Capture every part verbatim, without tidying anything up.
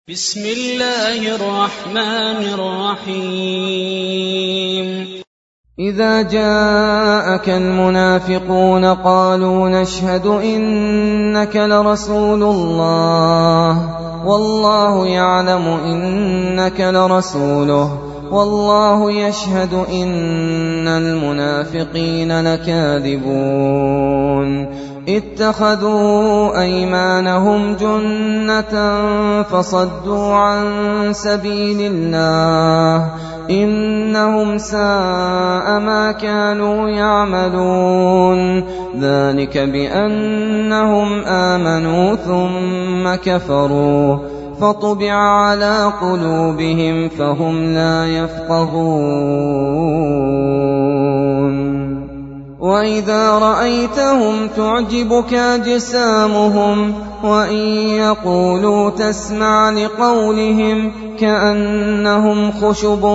بسم الله الرحمن الرحيم إذا جاءك المنافقون قالوا نشهد إنك لرسول الله والله يعلم إنك لرسوله والله يشهد إن المنافقين لكاذبون اتخذوا أيمانهم جنة فصدوا عن سبيل الله إنهم ساء ما كانوا يعملون ذلك بأنهم آمنوا ثم كفروا فطبع على قلوبهم فهم لا يفقهون وإذا رأيتهم تعجبك أجسامهم وإن يقولوا تسمع لقولهم كأنهم خشب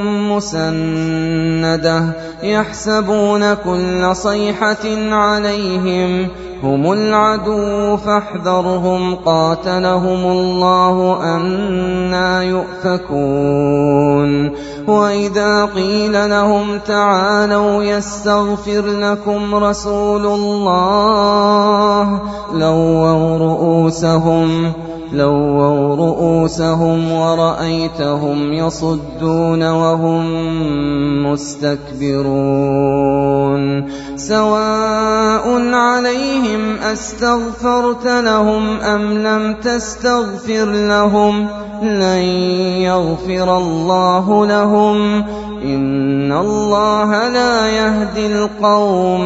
مسندة يحسبون كل صيحة عليهم هم العدو فاحذرهم قاتلهم الله أنى يؤفكون وإذا قيل لهم تعالوا يستغفر لكم رسول الله لووا رؤوسهم لووا رؤوسهم ورأيتهم يصدون وهم مستكبرون سواء عليهم أستغفرت لهم أم لم تستغفر لهم لن يغفر الله لهم إن الله لا يهدي القوم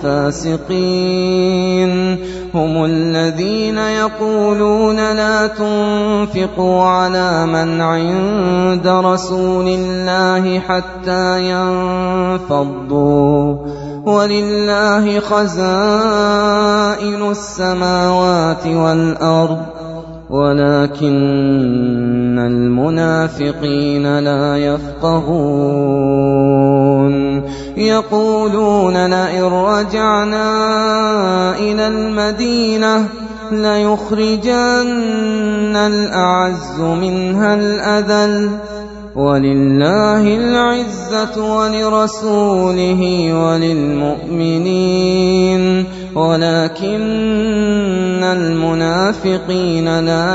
الفاسقين هم الذين يقولون لا تنفقوا على من عند رسول الله حتى ينفضوا ولله خزائن السماوات والأرض ولكن المنافقين لا يفقهون يقولون لئن رجعنا إلى المدينة ليخرجن الأعز منها الأذل ولله العزة ولرسوله وللمؤمنين ولكن المنافقين لا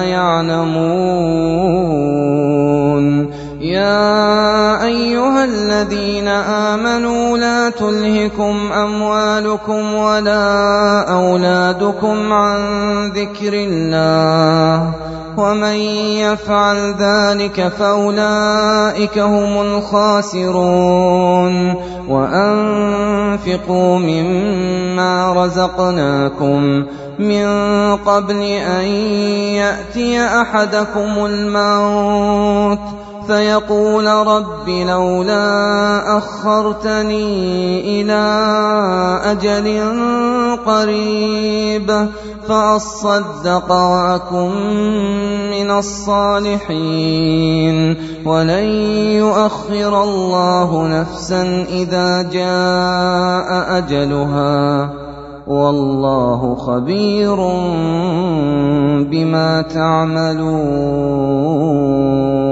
يعلمون يا أيها الذين آمنوا لا تلهكم أموالكم ولا أولادكم عن ذكر الله ومن يفعل ذلك فأولئك هم الخاسرون وأنفقوا مما رزقناكم من قبل أن يأتي أحدكم الموت فيقول رب لولا أخرتني إلى أجل قريب فأصدق وأكن من الصالحين ولن يؤخر الله نفسا إذا جاء أجلها والله خبير بما تعملون.